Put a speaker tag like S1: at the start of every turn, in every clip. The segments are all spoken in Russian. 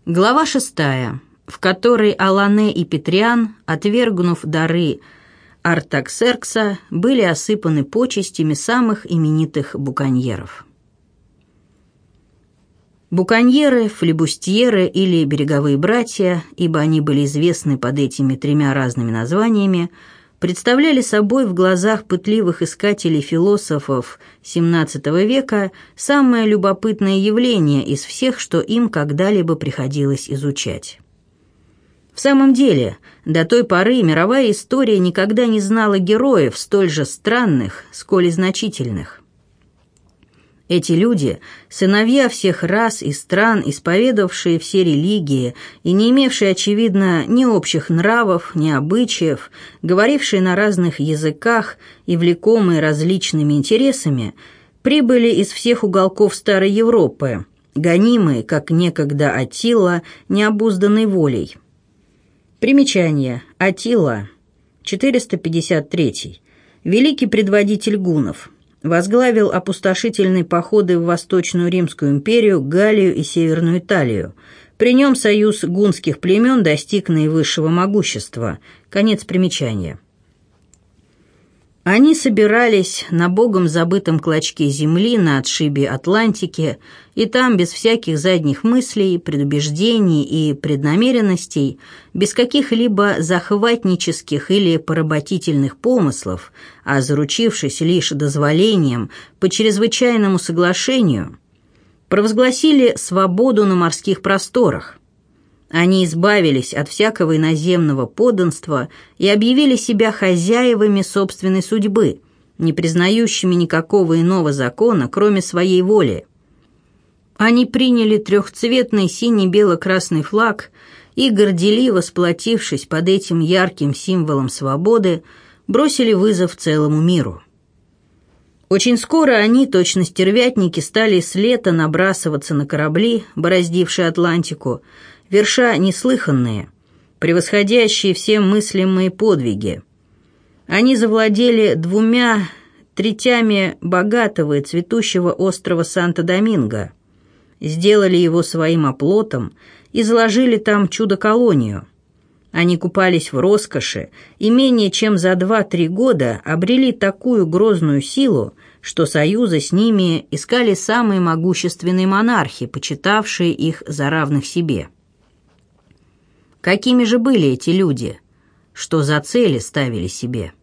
S1: Глава 6, в которой Алане и Петриан, отвергнув дары Артаксеркса, были осыпаны почестями самых именитых буконьеров. Буконьеры, флибустьеры или береговые братья, ибо они были известны под этими тремя разными названиями, представляли собой в глазах пытливых искателей-философов XVII века самое любопытное явление из всех, что им когда-либо приходилось изучать. В самом деле, до той поры мировая история никогда не знала героев столь же странных, сколь и значительных. Эти люди, сыновья всех рас и стран, исповедовавшие все религии и не имевшие, очевидно, ни общих нравов, ни обычаев, говорившие на разных языках и влекомые различными интересами, прибыли из всех уголков Старой Европы, гонимые, как некогда Аттила, необузданной волей. Примечание. Аттила, 453, великий предводитель гуннов. Возглавил опустошительные походы в Восточную Римскую империю, Галлию и Северную Италию. При нем союз гунских племен достиг наивысшего могущества. Конец примечания. Они собирались на богом забытом клочке земли на отшибе Атлантики, и там, без всяких задних мыслей, предубеждений и преднамеренностей, без каких-либо захватнических или поработительных помыслов, а заручившись лишь дозволением по чрезвычайному соглашению, провозгласили свободу на морских просторах. Они избавились от всякого иноземного подданства и объявили себя хозяевами собственной судьбы, не признающими никакого иного закона, кроме своей воли. Они приняли трехцветный синий-бело-красный флаг и, горделиво сплотившись под этим ярким символом свободы, бросили вызов целому миру. Очень скоро они, точно стервятники, стали с лета набрасываться на корабли, бороздившие Атлантику, верша неслыханные, превосходящие все мыслимые подвиги. Они завладели 2/3 богатого и цветущего острова Санто-Доминго, сделали его своим оплотом и заложили там чудо-колонию. Они купались в роскоши и менее чем за 2-3 года обрели такую грозную силу, что союза с ними искали самые могущественные монархи, почитавшие их за равных себе. Какими же были эти люди? Что за цели ставили себе?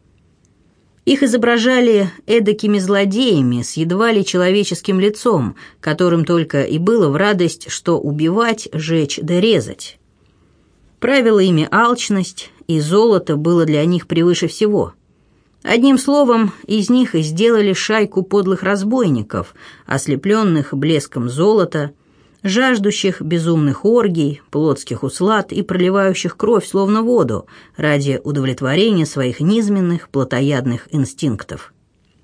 S1: Их изображали эдакими злодеями с едва ли человеческим лицом, которым только и было в радость, что убивать, жечь да резать. Правила ими алчность, и золото было для них превыше всего. Одним словом, из них и сделали шайку подлых разбойников, ослепленных блеском золота, жаждущих безумных оргий, плотских услад и проливающих кровь словно воду ради удовлетворения своих низменных плотоядных инстинктов.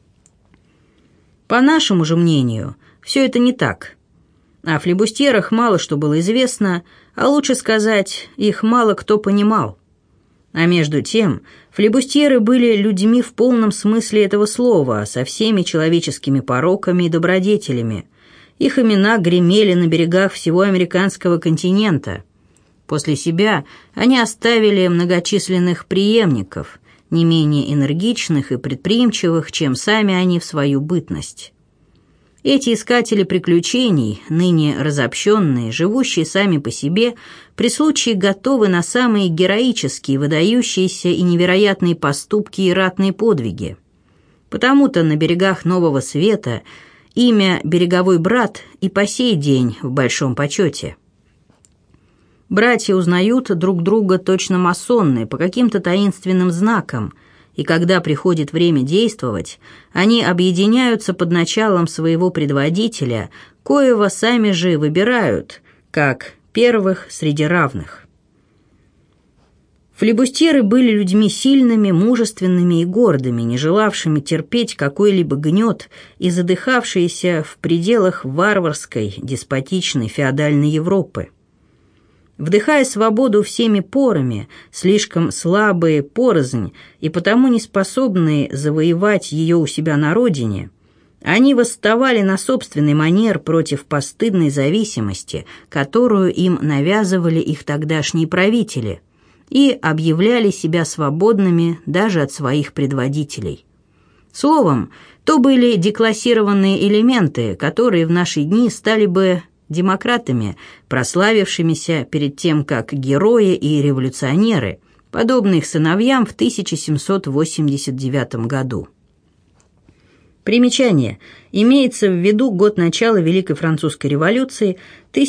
S1: По нашему же мнению, все это не так. О флибустьерах мало что было известно, а лучше сказать, их мало кто понимал. А между тем, флибустьеры были людьми в полном смысле этого слова, со всеми человеческими пороками и добродетелями. Их имена гремели на берегах всего американского континента. После себя они оставили многочисленных преемников, не менее энергичных и предприимчивых, чем сами они в свою бытность. Эти искатели приключений, ныне разобщенные, живущие сами по себе, при случае готовы на самые героические, выдающиеся и невероятные поступки и ратные подвиги. Потому-то на берегах Нового Света имя «Береговой брат» и по сей день в большом почете. Братья узнают друг друга точно масонные по каким-то таинственным знакам, и когда приходит время действовать, они объединяются под началом своего предводителя, коего сами же выбирают, как первых среди равных. Флибустьеры были людьми сильными, мужественными и гордыми, не желавшими терпеть какой-либо гнет и задыхавшиеся в пределах варварской, деспотичной феодальной Европы. Вдыхая свободу всеми порами, слишком слабые порознь и потому не способные завоевать ее у себя на родине, Они восставали на собственный манер против постыдной зависимости, которую им навязывали их тогдашние правители, и объявляли себя свободными даже от своих предводителей. Словом, то были деклассированные элементы, которые в наши дни стали бы демократами, прославившимися перед тем как герои и революционеры, подобные их сыновьям в 1789 году. Примечание. Имеется в виду год начала Великой Французской революции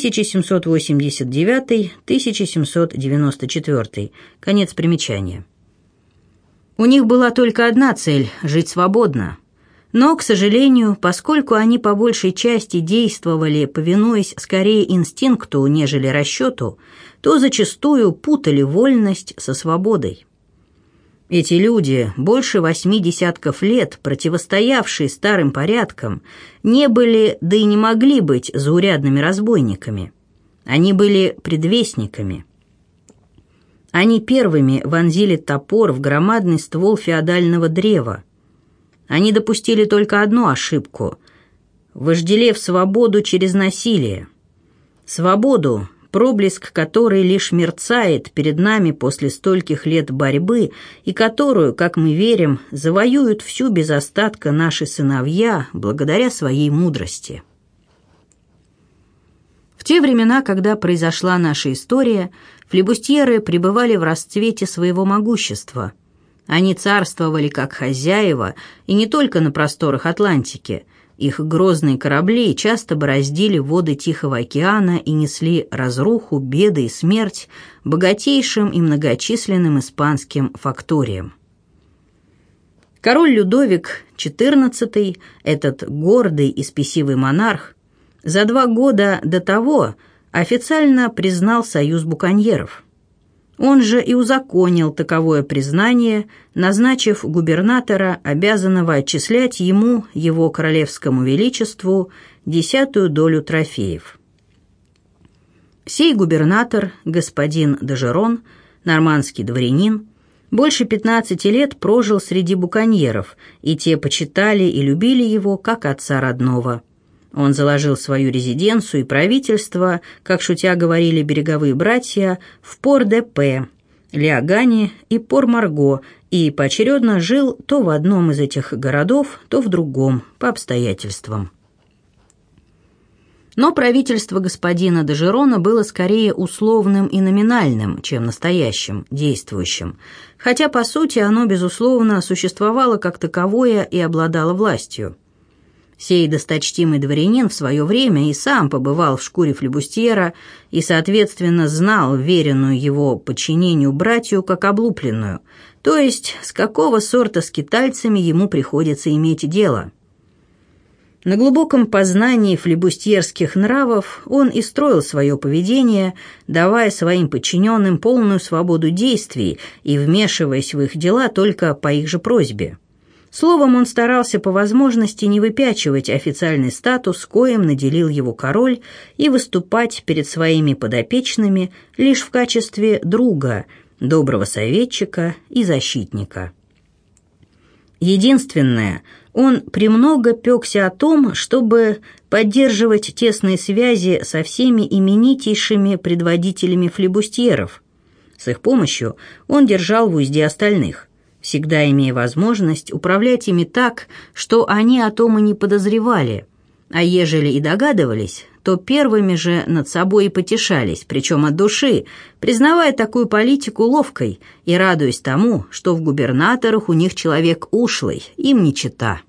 S1: 1789-1794. Конец примечания. У них была только одна цель – жить свободно. Но, к сожалению, поскольку они по большей части действовали, повинуясь скорее инстинкту, нежели расчету, то зачастую путали вольность со свободой. Эти люди, больше 80 лет противостоявшие старым порядкам, не были, да и не могли быть заурядными разбойниками. Они были предвестниками. Они первыми вонзили топор в громадный ствол феодального древа. Они допустили только одну ошибку, вожделев свободу через насилие. Свободу, проблеск которой лишь мерцает перед нами после стольких лет борьбы и которую, как мы верим, завоюют всю без остатка наши сыновья благодаря своей мудрости. В те времена, когда произошла наша история, флибустьеры пребывали в расцвете своего могущества. Они царствовали как хозяева, и не только на просторах Атлантики. Их грозные корабли часто бороздили воды Тихого океана и несли разруху, беды и смерть богатейшим и многочисленным испанским факториям. Король Людовик XIV, этот гордый и спесивый монарх, за 2 года до того официально признал союз буконьеров. Он же и узаконил таковое признание, назначив губернатора, обязанного отчислять ему, его королевскому величеству, 10-ю долю трофеев. Сей губернатор, господин Дажерон, нормандский дворянин, больше 15 лет прожил среди буконьеров, и те почитали и любили его как отца родного. Он заложил свою резиденцию и правительство, как шутя говорили береговые братья, в Пор-де-Пе, Лиагане и Пор-Марго, и поочередно жил то в одном из этих городов, то в другом, по обстоятельствам. Но правительство господина Дажерона было скорее условным и номинальным, чем настоящим, действующим, хотя, по сути, оно, безусловно, существовало как таковое и обладало властью. Сей досточтимый дворянин в свое время и сам побывал в шкуре флибустьера и, соответственно, знал веренную его подчинению братью как облупленную, то есть с какого сорта скитальцами ему приходится иметь дело. На глубоком познании флибустьерских нравов он и строил свое поведение, давая своим подчиненным полную свободу действий и вмешиваясь в их дела только по их же просьбе. Словом, он старался по возможности не выпячивать официальный статус, коим наделил его король, и выступать перед своими подопечными лишь в качестве друга, доброго советчика и защитника. Единственное, он премного пекся о том, чтобы поддерживать тесные связи со всеми именитейшими предводителями флибустьеров. С их помощью он держал в узде остальных, всегда имея возможность управлять ими так, что они о том и не подозревали, а ежели и догадывались, то первыми же над собой и потешались, причем от души, признавая такую политику ловкой и радуясь тому, что в губернаторах у них человек ушлый, им не чета.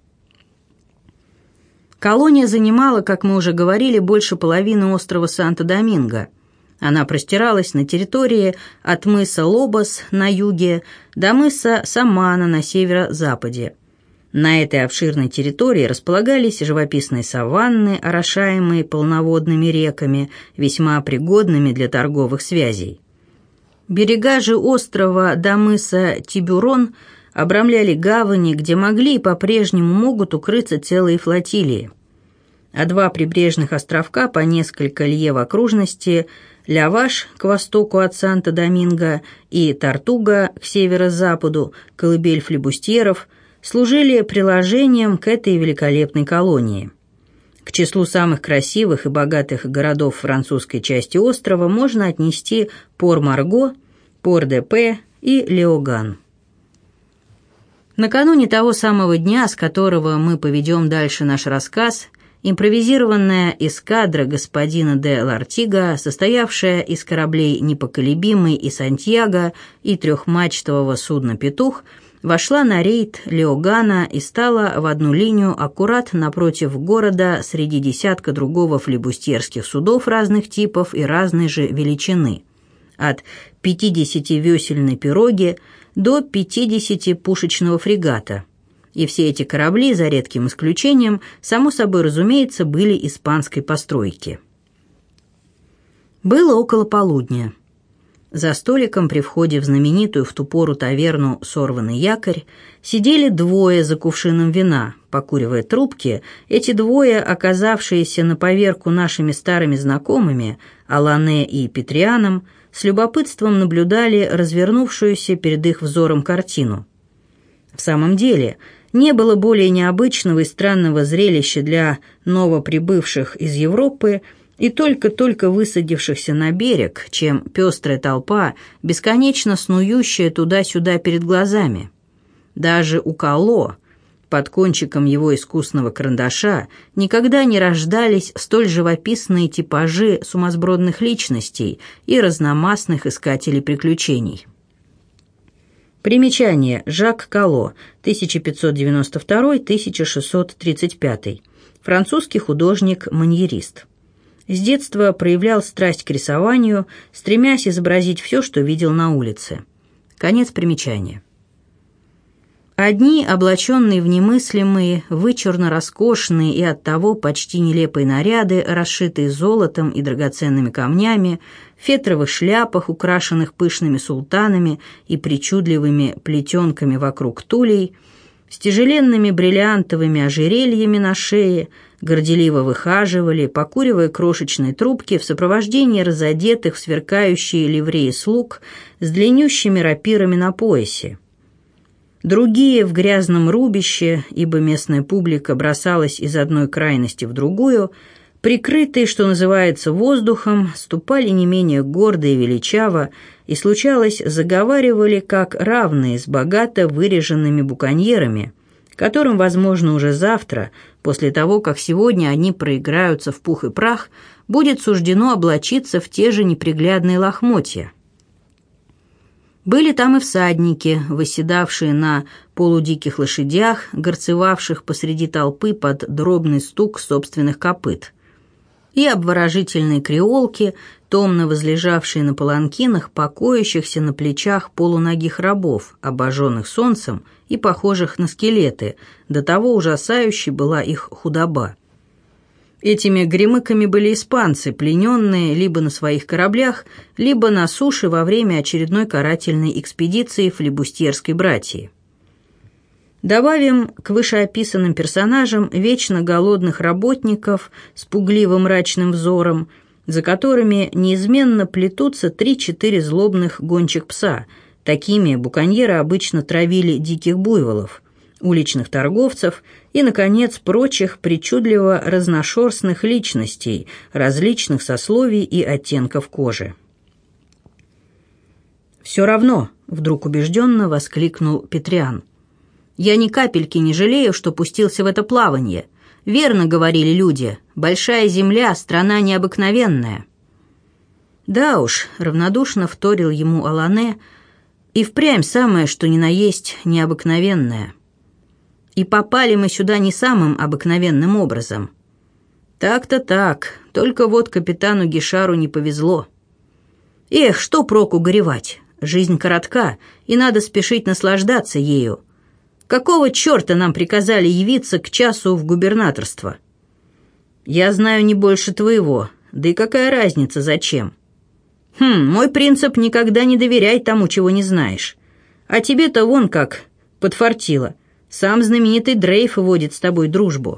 S1: Колония занимала, как мы уже говорили, больше половины острова Санто-Доминго. Она простиралась на территории от мыса Лобос на юге до мыса Самана на северо-западе. На этой обширной территории располагались живописные саванны, орошаемые полноводными реками, весьма пригодными для торговых связей. Берега же острова до мыса Тибюрон обрамляли гавани, где могли и по-прежнему могут укрыться целые флотилии. А 2 прибрежных островка по несколько лье в окружности – Ляваш к востоку от Санто-Доминго и Тортуга к северо-западу, колыбель флибустьеров, служили приложением к этой великолепной колонии. К числу самых красивых и богатых городов французской части острова можно отнести Пор-Марго, Пор-де-Пе и Леоган. Накануне того самого дня, с которого мы поведем дальше наш рассказ, импровизированная эскадра господина де Лартига, состоявшая из кораблей «Непоколебимый» и «Сантьяго» и трехмачтового судна «Петух», вошла на рейд Леогана и стала в одну линию аккурат напротив города среди десятка другого флибустьерских судов разных типов и разной же величины, от 50-весельной пироги до 50-пушечного фрегата. И все эти корабли, за редким исключением, само собой разумеется, были испанской постройки. Было около полудня. За столиком при входе в знаменитую в ту пору таверну «Сорванный якорь» сидели двое за кувшином вина. Покуривая трубки, эти двое, оказавшиеся на поверку нашими старыми знакомыми, Алане и Петрианом, с любопытством наблюдали развернувшуюся перед их взором картину. В самом деле, не было более необычного и странного зрелища для новоприбывших из Европы и только-только высадившихся на берег, чем пестрая толпа, бесконечно снующая туда-сюда перед глазами. Даже у Кало, под кончиком его искусного карандаша, никогда не рождались столь живописные типажи сумасбродных личностей и разномастных искателей приключений. Примечание. Жак Кало, 1592-1635. Французский художник-маньерист. С детства проявлял страсть к рисованию, стремясь изобразить все, что видел на улице. Конец примечания. Одни, облаченные в немыслимые, вычурно-роскошные и оттого почти нелепые наряды, расшитые золотом и драгоценными камнями, в фетровых шляпах, украшенных пышными султанами и причудливыми плетенками вокруг тулей, с тяжеленными бриллиантовыми ожерельями на шее, горделиво выхаживали, покуривая крошечные трубки в сопровождении разодетых в сверкающие ливреи слуг с длиннющими рапирами на поясе. Другие в грязном рубище, ибо местная публика бросалась из одной крайности в другую, прикрытые, что называется, воздухом, ступали не менее гордо и величаво, и, случалось, заговаривали как равные с богато выреженными буконьерами, которым, возможно, уже завтра, после того, как сегодня они проиграются в пух и прах, будет суждено облачиться в те же неприглядные лохмотья. Были там и всадники, восседавшие на полудиких лошадях, горцевавших посреди толпы под дробный стук собственных копыт, и обворожительные креолки, томно возлежавшие на паланкинах, покоящихся на плечах полуногих рабов, обожженных солнцем и похожих на скелеты, до того ужасающей была их худоба. Этими гремыками были испанцы, плененные либо на своих кораблях, либо на суше во время очередной карательной экспедиции флибустьерской братьи. Добавим к вышеописанным персонажам вечно голодных работников с пугливо-мрачным взором, за которыми неизменно плетутся 3-4 злобных гончих пса. Такими буконьеры обычно травили диких буйволов, уличных торговцев и, наконец, прочих причудливо разношерстных личностей различных сословий и оттенков кожи. «Все равно», — вдруг убежденно воскликнул Петриан, «я ни капельки не жалею, что пустился в это плавание. Верно говорили люди, большая земля — страна необыкновенная». «Да уж», — равнодушно вторил ему Алане, «и впрямь самое, что ни на есть, необыкновенное. И попали мы сюда не самым обыкновенным образом. Так-то так, только вот капитану Гишару не повезло. Эх, что проку горевать? Жизнь коротка, и надо спешить наслаждаться ею. Какого черта нам приказали явиться к часу в губернаторство? Я знаю не больше твоего, да и какая разница, зачем? Мой принцип — никогда не доверяй тому, чего не знаешь. А тебе-то вон как подфартило. Сам знаменитый Дрейф водит с тобой дружбу.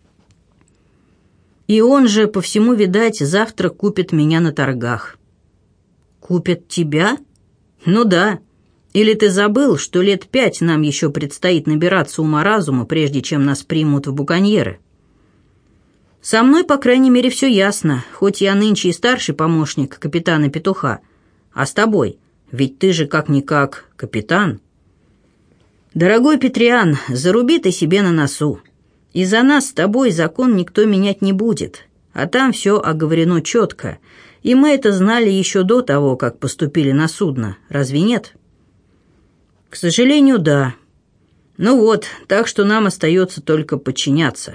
S1: И он же, по всему, видать, завтра купит меня на торгах». «Купит тебя?» «Ну да. Или ты забыл, что лет 5 нам еще предстоит набираться ума-разума, прежде чем нас примут в буконьеры? Со мной, по крайней мере, все ясно, хоть я нынче и старший помощник капитана Петуха. А с тобой? Ведь ты же как-никак капитан. Дорогой Петриан, заруби ты себе на носу. И за нас с тобой закон никто менять не будет, а там все оговорено четко, и мы это знали еще до того, как поступили на судно, разве нет? К сожалению, да. Ну вот, так что нам остается только подчиняться.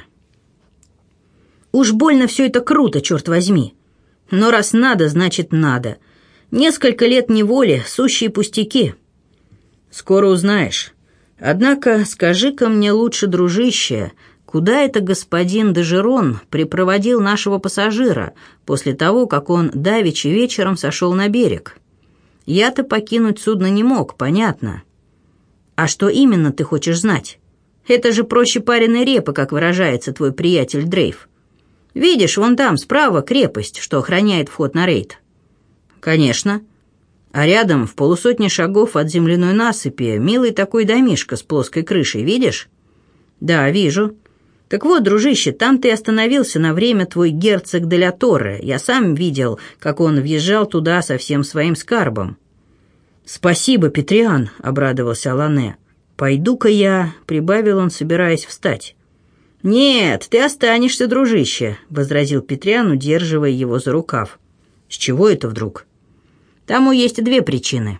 S1: Уж больно все это круто, черт возьми. Но раз надо, значит надо. Несколько лет неволи, сущие пустяки. Скоро узнаешь. Однако скажи-ка мне лучше, дружище, куда это господин Дежерон припроводил нашего пассажира после того, как он давеча вечером сошел на берег? Я-то покинуть судно не мог, понятно. А что именно ты хочешь знать? Это же проще пареной репы, как выражается твой приятель Дрейф. Видишь, вон там справа крепость, что охраняет вход на рейд. Конечно. А рядом, в полусотне шагов от земляной насыпи, милый такой домишко с плоской крышей, видишь? Да, вижу. Так вот, дружище, там ты остановился на время твой герцог де ля Торре. Я сам видел, как он въезжал туда со всем своим скарбом. «Спасибо, Петриан», — обрадовался Алане. «Пойду-ка я», — прибавил он, собираясь встать. «Нет, ты останешься, дружище», — возразил Петриан, удерживая его за рукав. «С чего это вдруг?» «Тому есть две причины.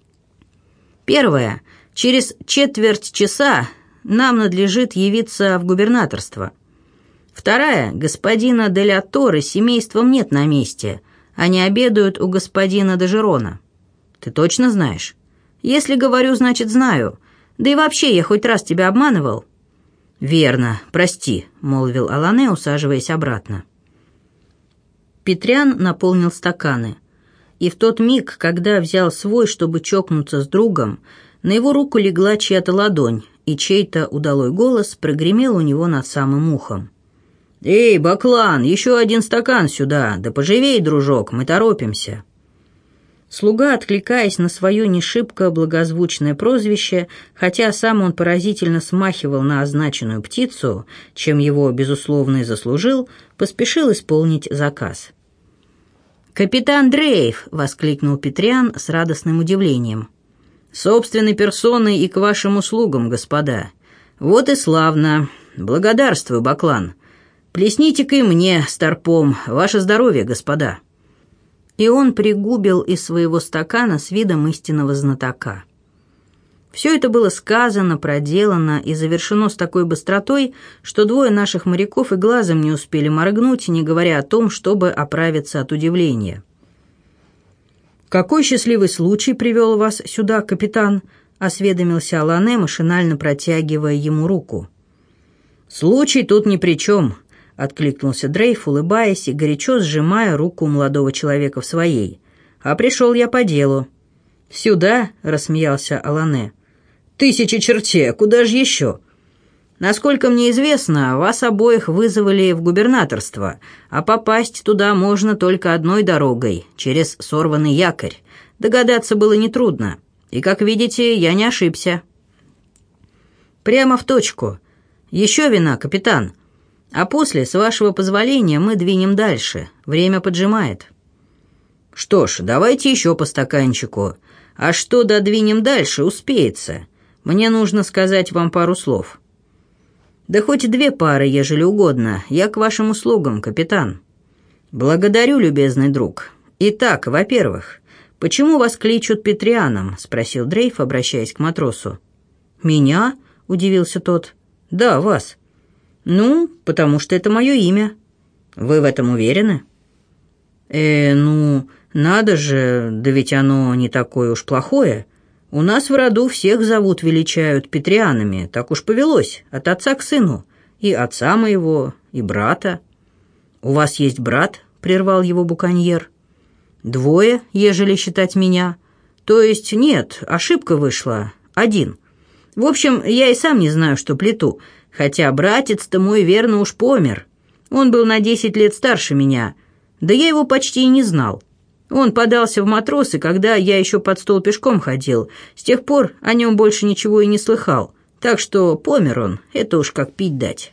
S1: Первая. Через четверть часа нам надлежит явиться в губернаторство. Вторая. Господина де ля Торре семейством нет на месте. Они обедают у господина Дежерона. Ты точно знаешь? Если говорю, значит знаю. Да и вообще, я хоть раз тебя обманывал?» «Верно, прости», — молвил Алане, усаживаясь обратно. Петриан наполнил стаканы. И в тот миг, когда взял свой, чтобы чокнуться с другом, на его руку легла чья-то ладонь, и чей-то удалой голос прогремел у него над самым ухом. «Эй, Баклан, еще один стакан сюда! Да поживей, дружок, мы торопимся!» Слуга, откликаясь на свое не шибко благозвучное прозвище, хотя сам он поразительно смахивал на означенную птицу, чем его, безусловно, и заслужил, поспешил исполнить заказ. «Капитан Дрейф!» — воскликнул Петриан с радостным удивлением. «Собственной персоной и к вашим услугам, господа. Вот и славно. Благодарствую, Баклан. Плесните-ка и мне, старпом, ваше здоровье, господа». И он пригубил из своего стакана с видом истинного знатока. Все это было сказано, проделано и завершено с такой быстротой, что двое наших моряков и глазом не успели моргнуть, не говоря о том, чтобы оправиться от удивления. «Какой счастливый случай привел вас сюда, капитан?» — осведомился Алане, машинально протягивая ему руку. «Случай тут ни при чем», — откликнулся Дрейф, улыбаясь и горячо сжимая руку молодого человека в своей. «А пришел я по делу». «Сюда?» — рассмеялся Алане. «Тысячи чертей, куда же еще?» «Насколько мне известно, вас обоих вызвали в губернаторство, а попасть туда можно только одной дорогой, через сорванный якорь. Догадаться было нетрудно, и, как видите, я не ошибся». «Прямо в точку. Еще вина, капитан. А после, с вашего позволения, мы двинем дальше. Время поджимает». «Что ж, давайте еще по стаканчику. А что додвинем дальше, успеется. Мне нужно сказать вам пару слов». «Да хоть две пары, ежели угодно. Я к вашим услугам, капитан». «Благодарю, любезный друг. Итак, во-первых, почему вас кличут Петрианом?» — спросил Дрейф, обращаясь к матросу. «Меня?» — удивился тот. «Да, вас». «Ну, потому что это мое имя». «Вы в этом уверены?» Ну, надо же, да ведь оно не такое уж плохое. У нас в роду всех зовут, величают Петрианами, так уж повелось, от отца к сыну, и отца моего, и брата». «У вас есть брат?» — прервал его буконьер. «Двое, ежели считать меня. То есть нет, ошибка вышла, один. В общем, я и сам не знаю, что плету, хотя братец-то мой верно уж помер. Он был на 10 лет старше меня, да я его почти и не знал». Он подался в матросы, когда я еще под стол пешком ходил. С тех пор о нем больше ничего и не слыхал. Так что помер он, это уж как пить дать.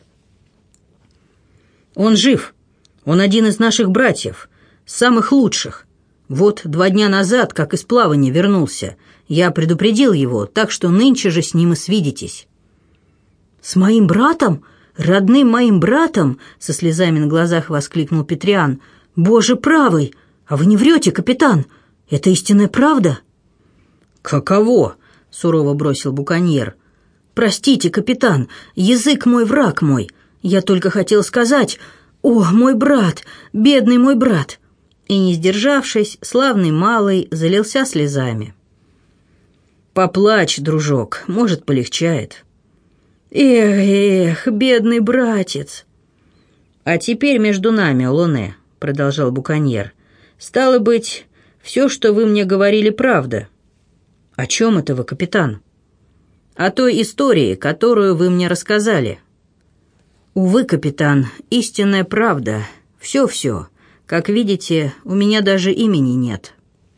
S1: Он жив. Он один из наших братьев, самых лучших. Вот 2 дня назад, как из плавания вернулся, я предупредил его, так что нынче же с ним и свидитесь». «С моим братом? Родным моим братом?» — со слезами на глазах воскликнул Петриан. «Боже правый! А вы не врете, капитан? Это истинная правда?» «Каково?» — сурово бросил буконьер. «Простите, капитан, язык мой, враг мой. Я только хотел сказать: о, мой брат, бедный мой брат!» И, не сдержавшись, славный малый залился слезами. «Поплачь, дружок, может, полегчает». «Эх, бедный братец!» «А теперь между нами, Олоне», — продолжал буконьер, — «стало быть, все, что вы мне говорили, правда». «О чем это вы, капитан?» «О той истории, которую вы мне рассказали». «Увы, капитан, истинная правда. Все-все. Как видите, у меня даже имени нет».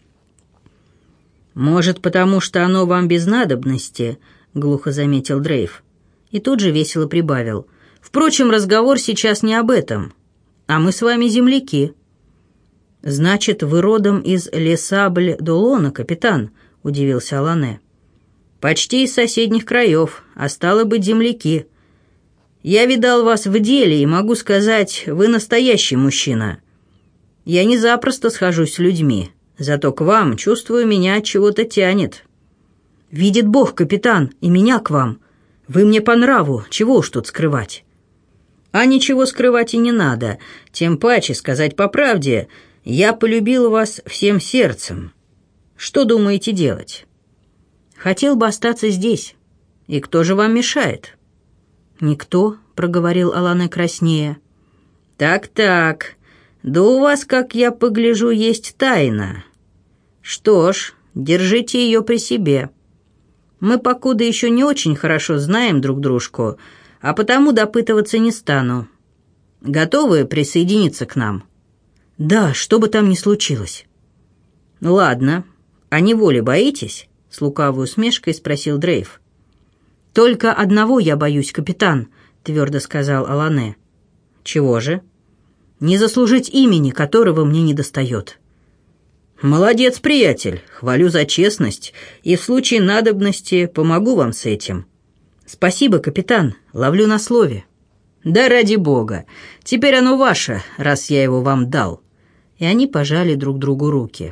S1: «Может, потому что оно вам без надобности», — глухо заметил Дрейф. И тут же весело прибавил: «Впрочем, разговор сейчас не об этом, а мы с вами земляки». «Значит, вы родом из Ле-Сабль-Долона, капитан?» — удивился Алане. «Почти из соседних краев, а стало быть, земляки. Я видал вас в деле и могу сказать, вы настоящий мужчина. Я не запросто схожусь с людьми, зато к вам, чувствую, меня от чего-то тянет». «Видит Бог, капитан, и меня к вам. Вы мне по нраву, чего уж тут скрывать». «А ничего скрывать и не надо, тем паче, сказать по правде, я полюбил вас всем сердцем. Что думаете делать?» «Хотел бы остаться здесь. И кто же вам мешает?» «Никто», — проговорил Алане краснея. «Так-так, да у вас, как я погляжу, есть тайна. Что ж, держите ее при себе. Мы покуда еще не очень хорошо знаем друг дружку, а потому допытываться не стану. Готовы присоединиться к нам?» «Да, что бы там ни случилось». «Ладно. А неволи боитесь?» — с лукавой усмешкой спросил Дрейф. «Только одного я боюсь, капитан», — твердо сказал Алане. «Чего же?» «Не заслужить имени, которого мне недостает». «Молодец, приятель, хвалю за честность, и в случае надобности помогу вам с этим». «Спасибо, капитан, ловлю на слове». «Да ради бога, теперь оно ваше, раз я его вам дал». И они пожали друг другу руки.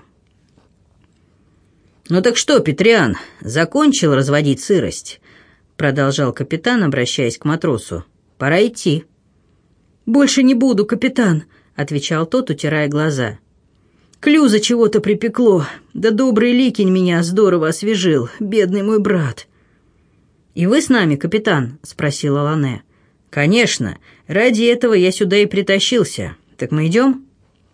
S1: «Ну так что, Петриан, закончил разводить сырость?» — продолжал капитан, обращаясь к матросу. «Пора идти». «Больше не буду, капитан», — отвечал тот, утирая глаза. «Клюза чего-то припекло, да добрый Ликень меня здорово освежил, бедный мой брат». «И вы с нами, капитан?» — спросил Алане. «Конечно, ради этого я сюда и притащился. Так мы идем?»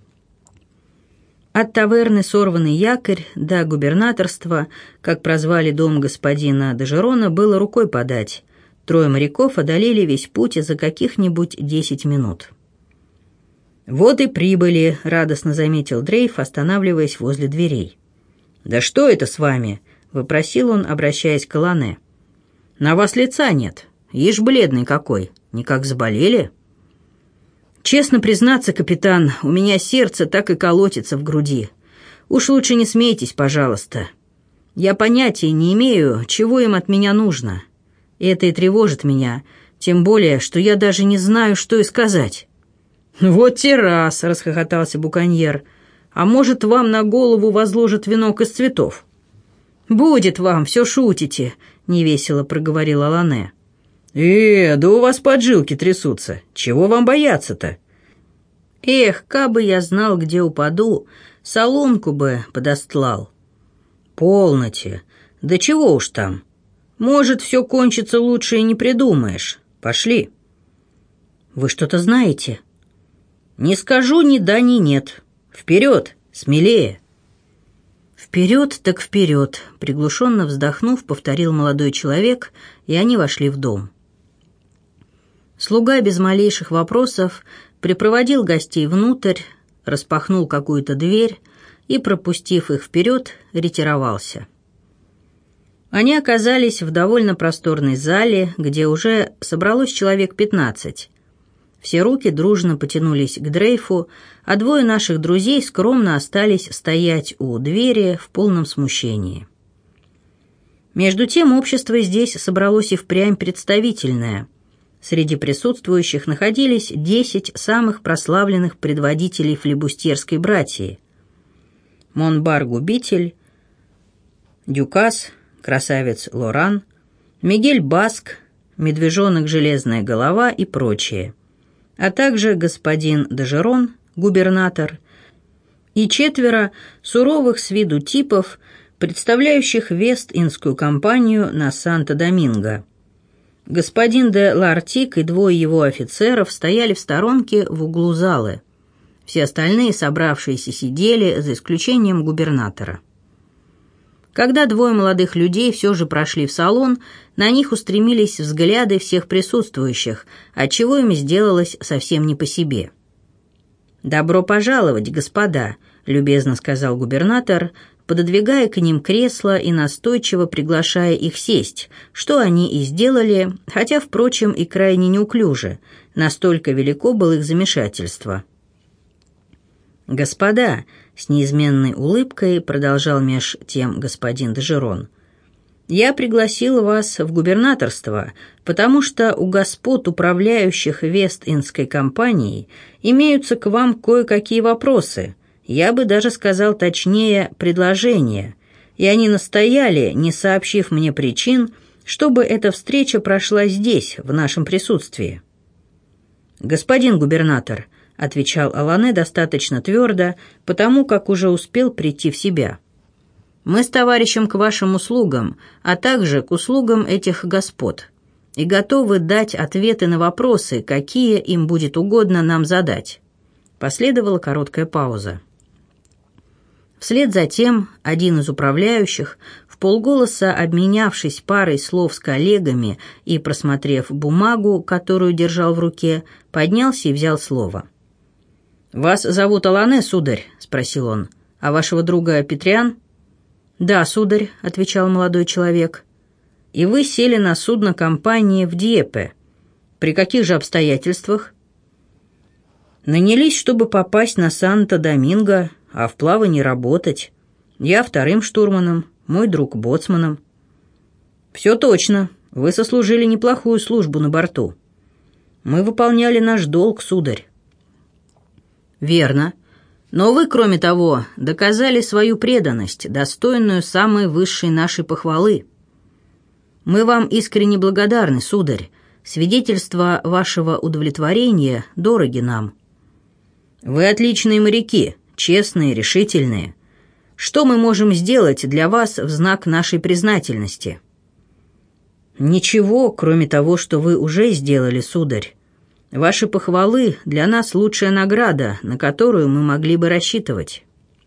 S1: От таверны «Сорванный якорь» до губернаторства, как прозвали дом господина Дежерона, было рукой подать. 3 моряков одолели весь путь за каких-нибудь 10 минут. «Вот и прибыли», — радостно заметил Дрейф, останавливаясь возле дверей. «Да что это с вами?» — вопросил он, обращаясь к Алане. «На вас лица нет. Ишь, бледный какой. Никак заболели?» «Честно признаться, капитан, у меня сердце так и колотится в груди. Уж лучше не смейтесь, пожалуйста. Я понятия не имею, чего им от меня нужно. И это и тревожит меня, тем более, что я даже не знаю, что и сказать». «Вот те раз!» — расхохотался буконьер. «А может, вам на голову возложат венок из цветов?» «Будет вам, все шутите», — невесело проговорил Алане. Да у вас поджилки трясутся. Чего вам бояться-то?» «Эх, кабы я знал, где упаду, соломку бы подостлал». «Полноте. Да чего уж там. Может, все кончится лучше и не придумаешь. Пошли». «Вы что-то знаете?» «Не скажу ни да, ни нет. Вперед, смелее». «Вперед так вперед», — приглушенно вздохнув, повторил молодой человек, и они вошли в дом. Слуга без малейших вопросов припроводил гостей внутрь, распахнул какую-то дверь и, пропустив их вперед, ретировался. Они оказались в довольно просторной зале, где уже собралось человек 15. Все руки дружно потянулись к Дрейфу, а двое наших друзей скромно остались стоять у двери в полном смущении. Между тем общество здесь собралось и впрямь представительное. Среди присутствующих находились 10 самых прославленных предводителей флибустерской братьи. Монбар-губитель, Дюкас, красавец Лоран, Мигель Баск, медвежонок Железная голова и прочие, а также господин Дежерон, губернатор, и 4 суровых с виду типов, представляющих Вест-Индскую компанию на Санто-Доминго. Господин де Лартик и 2 его офицеров стояли в сторонке в углу залы. Все остальные собравшиеся сидели, за исключением губернатора. Когда 2 молодых людей все же прошли в салон, на них устремились взгляды всех присутствующих, отчего им сделалось совсем не по себе. «Добро пожаловать, господа», — любезно сказал губернатор, пододвигая к ним кресла и настойчиво приглашая их сесть, что они и сделали, хотя, впрочем, и крайне неуклюже, настолько велико было их замешательство. «Господа», — с неизменной улыбкой продолжал меж тем господин Дежерон, «я пригласил вас в губернаторство, потому что у господ, управляющих Вест-Индской компанией, имеются к вам кое-какие вопросы, я бы даже сказал точнее предложения, и они настояли, не сообщив мне причин, чтобы эта встреча прошла здесь, в нашем присутствии». «Господин губернатор», — отвечал Алане достаточно твердо, потому как уже успел прийти в себя, «мы с товарищем к вашим услугам, а также к услугам этих господ, и готовы дать ответы на вопросы, какие им будет угодно нам задать». Последовала короткая пауза. Вслед за тем один из управляющих, вполголоса обменявшись парой слов с коллегами и просмотрев бумагу, которую держал в руке, поднялся и взял слово. «Вас зовут Алане, сударь?» — спросил он. «А вашего друга Петриан?» «Да, сударь», — отвечал молодой человек. «И вы сели на судно компании в Диепе. При каких же обстоятельствах?» «Нанялись, чтобы попасть на Санто-Доминго, а в плавании работать. Я 2-м штурманом, мой друг боцманом». «Все точно. Вы сослужили неплохую службу на борту. Мы выполняли наш долг, сударь». «Верно. Но вы, кроме того, доказали свою преданность, достойную самой высшей нашей похвалы. Мы вам искренне благодарны, сударь. Свидетельства вашего удовлетворения дороги нам». «Вы отличные моряки, честные, решительные. Что мы можем сделать для вас в знак нашей признательности?» «Ничего, кроме того, что вы уже сделали, сударь. Ваши похвалы для нас лучшая награда, на которую мы могли бы рассчитывать.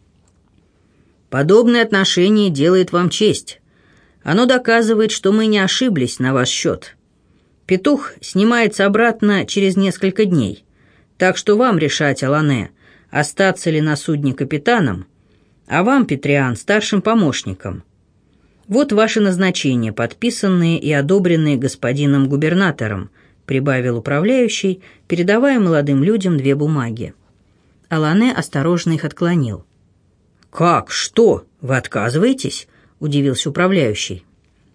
S1: Подобное отношение делает вам честь. Оно доказывает, что мы не ошиблись на ваш счет. Петух снимается обратно через несколько дней, так что вам решать, Алане, остаться ли на судне капитаном, а вам, Петриан, старшим помощником. Вот ваши назначения, подписанные и одобренные господином губернатором», прибавил управляющий, передавая молодым людям 2 бумаги. Алане осторожно их отклонил. «Как? Что? Вы отказываетесь?» — удивился управляющий.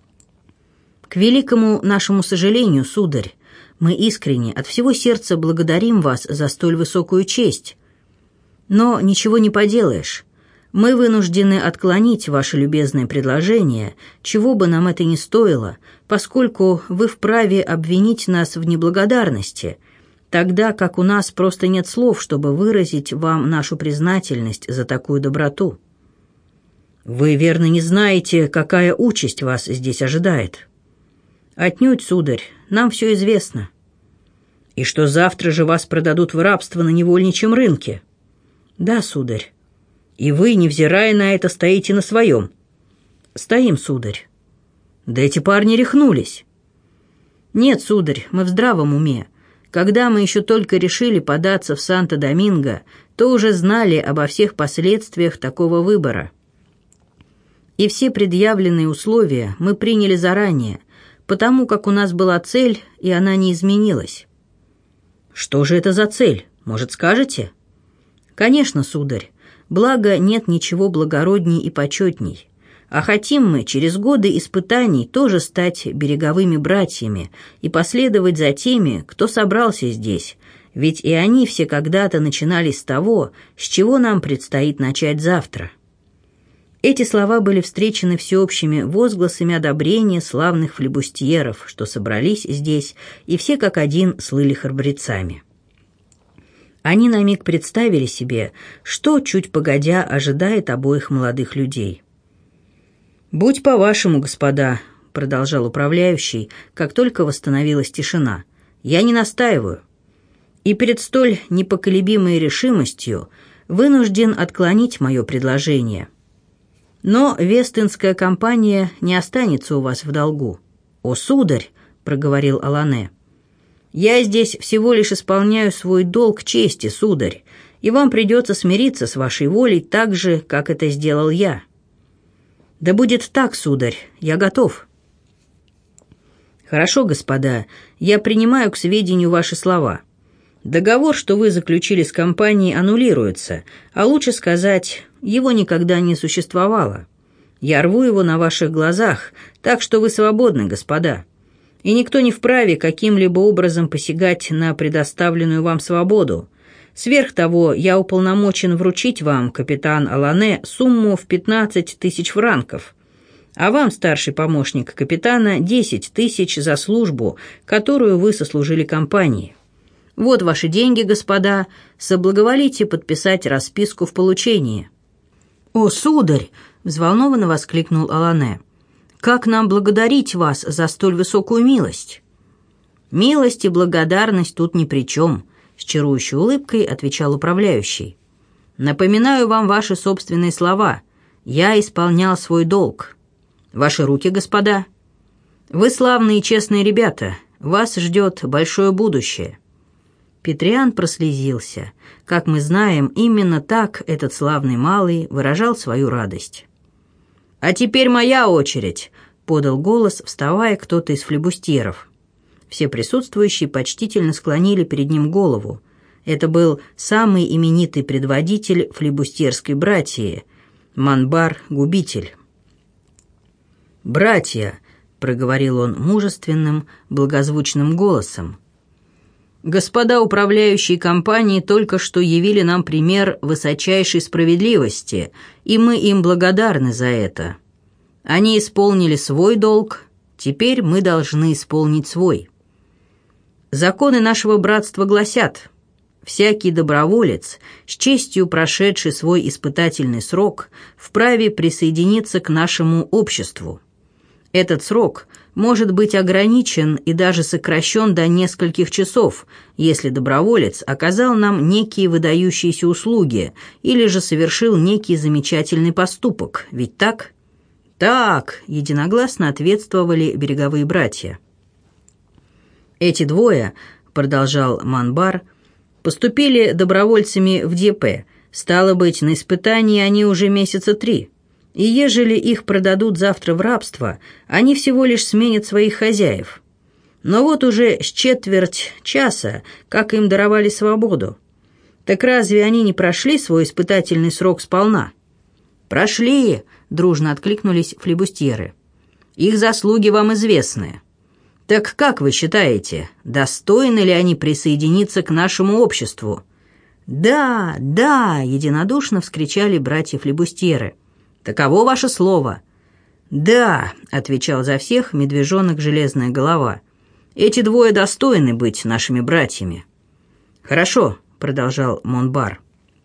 S1: «К великому нашему сожалению, сударь, мы искренне, от всего сердца благодарим вас за столь высокую честь. Но ничего не поделаешь. Мы вынуждены отклонить ваше любезное предложение, чего бы нам это ни стоило, поскольку вы вправе обвинить нас в неблагодарности, тогда как у нас просто нет слов, чтобы выразить вам нашу признательность за такую доброту. Вы, верно, не знаете, какая участь вас здесь ожидает?» «Отнюдь, сударь, нам все известно». «И что завтра же вас продадут в рабство на невольничьем рынке?» «Да, сударь». «И вы, невзирая на это, стоите на своем?» «Стоим, сударь». «Да эти парни рехнулись». «Нет, сударь, мы в здравом уме. Когда мы еще только решили податься в Санто-Доминго, то уже знали обо всех последствиях такого выбора. И все предъявленные условия мы приняли заранее, потому как у нас была цель, и она не изменилась». «Что же это за цель? Может, скажете?» «Конечно, сударь. Благо, нет ничего благородней и почетней. А хотим мы через годы испытаний тоже стать береговыми братьями и последовать за теми, кто собрался здесь, ведь и они все когда-то начинали с того, с чего нам предстоит начать завтра». Эти слова были встречены всеобщими возгласами одобрения славных флибустьеров, что собрались здесь, и все как один слыли храбрецами. Они на миг представили себе, что, чуть погодя, ожидает обоих молодых людей. «Будь по-вашему, господа», — продолжал управляющий, как только восстановилась тишина, — «я не настаиваю. И перед столь непоколебимой решимостью вынужден отклонить мое предложение. Но Вестинская компания не останется у вас в долгу». «О, сударь», — проговорил Алане, — «я здесь всего лишь исполняю свой долг чести, сударь, и вам придется смириться с вашей волей так же, как это сделал я». «Да будет так, сударь, я готов». «Хорошо, господа, я принимаю к сведению ваши слова. Договор, что вы заключили с компанией, аннулируется, а лучше сказать, его никогда не существовало. Я рву его на ваших глазах, так что вы свободны, господа. И никто не вправе каким-либо образом посягать на предоставленную вам свободу. Сверх того, я уполномочен вручить вам, капитан Алане, сумму в 15 тысяч франков, а вам, старший помощник капитана, 10 тысяч за службу, которую вы сослужили компании. Вот ваши деньги, господа, соблаговолите подписать расписку в получении». «О, сударь!» — взволнованно воскликнул Алане. «Как нам благодарить вас за столь высокую милость?» «Милость и благодарность тут ни при чем», — с чарующей улыбкой отвечал управляющий. «Напоминаю вам ваши собственные слова. Я исполнял свой долг. Ваши руки, господа. Вы славные и честные ребята. Вас ждет большое будущее». Петриан прослезился. Как мы знаем, именно так этот славный малый выражал свою радость. «А теперь моя очередь», — подал голос, вставая кто-то из флибустьеров. Все присутствующие почтительно склонили перед ним голову. Это был самый именитый предводитель флибустьерской братьи, Манбар-губитель. «Братья», — проговорил он мужественным, благозвучным голосом, «господа управляющие компании только что явили нам пример высочайшей справедливости, и мы им благодарны за это. Они исполнили свой долг, теперь мы должны исполнить свой. Законы нашего братства гласят: всякий доброволец, с честью прошедший свой испытательный срок, вправе присоединиться к нашему обществу. Этот срок может быть ограничен и даже сокращен до нескольких часов, если доброволец оказал нам некие выдающиеся услуги или же совершил некий замечательный поступок. Ведь так?» «Так», — единогласно ответствовали береговые братья. «Эти двое», — продолжал Манбар, — «поступили добровольцами в Дьепе. Стало быть, на испытании они уже месяца 3. И ежели их продадут завтра в рабство, они всего лишь сменят своих хозяев. Но вот уже с четверть часа, как им даровали свободу. Так разве они не прошли свой испытательный срок сполна?» «Прошли», — дружно откликнулись флибустьеры. «Их заслуги вам известны. Так как вы считаете, достойны ли они присоединиться к нашему обществу?» «Да, да», — единодушно вскричали братья-флибустьеры. «Таково ваше слово?» «Да», — отвечал за всех медвежонок Железная Голова. «Эти двое достойны быть нашими братьями». «Хорошо», — продолжал Монбар.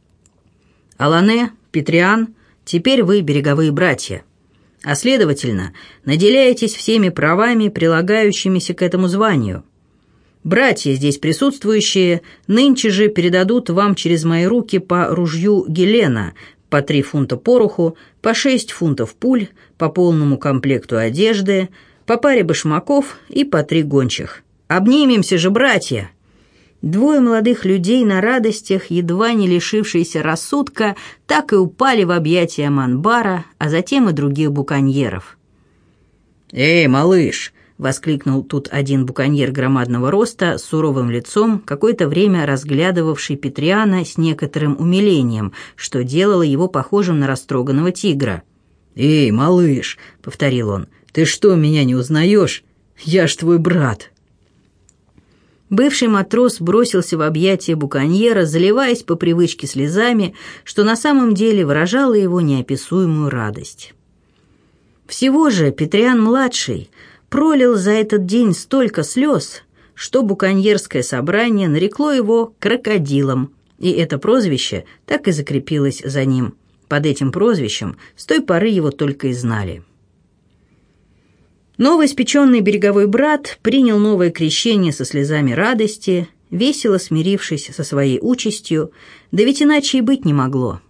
S1: «Алане, Петриан, теперь вы береговые братья, а следовательно, наделяетесь всеми правами, прилагающимися к этому званию. Братья, здесь присутствующие, нынче же передадут вам через мои руки по ружью Гелена, по 3 фунта пороху, по 6 фунтов пуль, по полному комплекту одежды, по паре башмаков и по 3 гончих. Обнимемся же, братья!» Двое молодых людей на радостях, едва не лишившиеся рассудка, так и упали в объятия Манбара, а затем и других буконьеров. «Эй, малыш!» — воскликнул тут один буконьер громадного роста с суровым лицом, какое-то время разглядывавший Петриана с некоторым умилением, что делало его похожим на растроганного тигра. «Эй, малыш!» — повторил он. «Ты что, меня не узнаешь? Я ж твой брат!» Бывший матрос бросился в объятия буконьера, заливаясь по привычке слезами, что на самом деле выражало его неописуемую радость. Всего же Петриан-младший пролил за этот день столько слез, что буконьерское собрание нарекло его крокодилом, и это прозвище так и закрепилось за ним. Под этим прозвищем с той поры его только и знали. Новоиспеченный береговой брат принял новое крещение со слезами радости, весело смирившись со своей участью, да ведь иначе и быть не могло.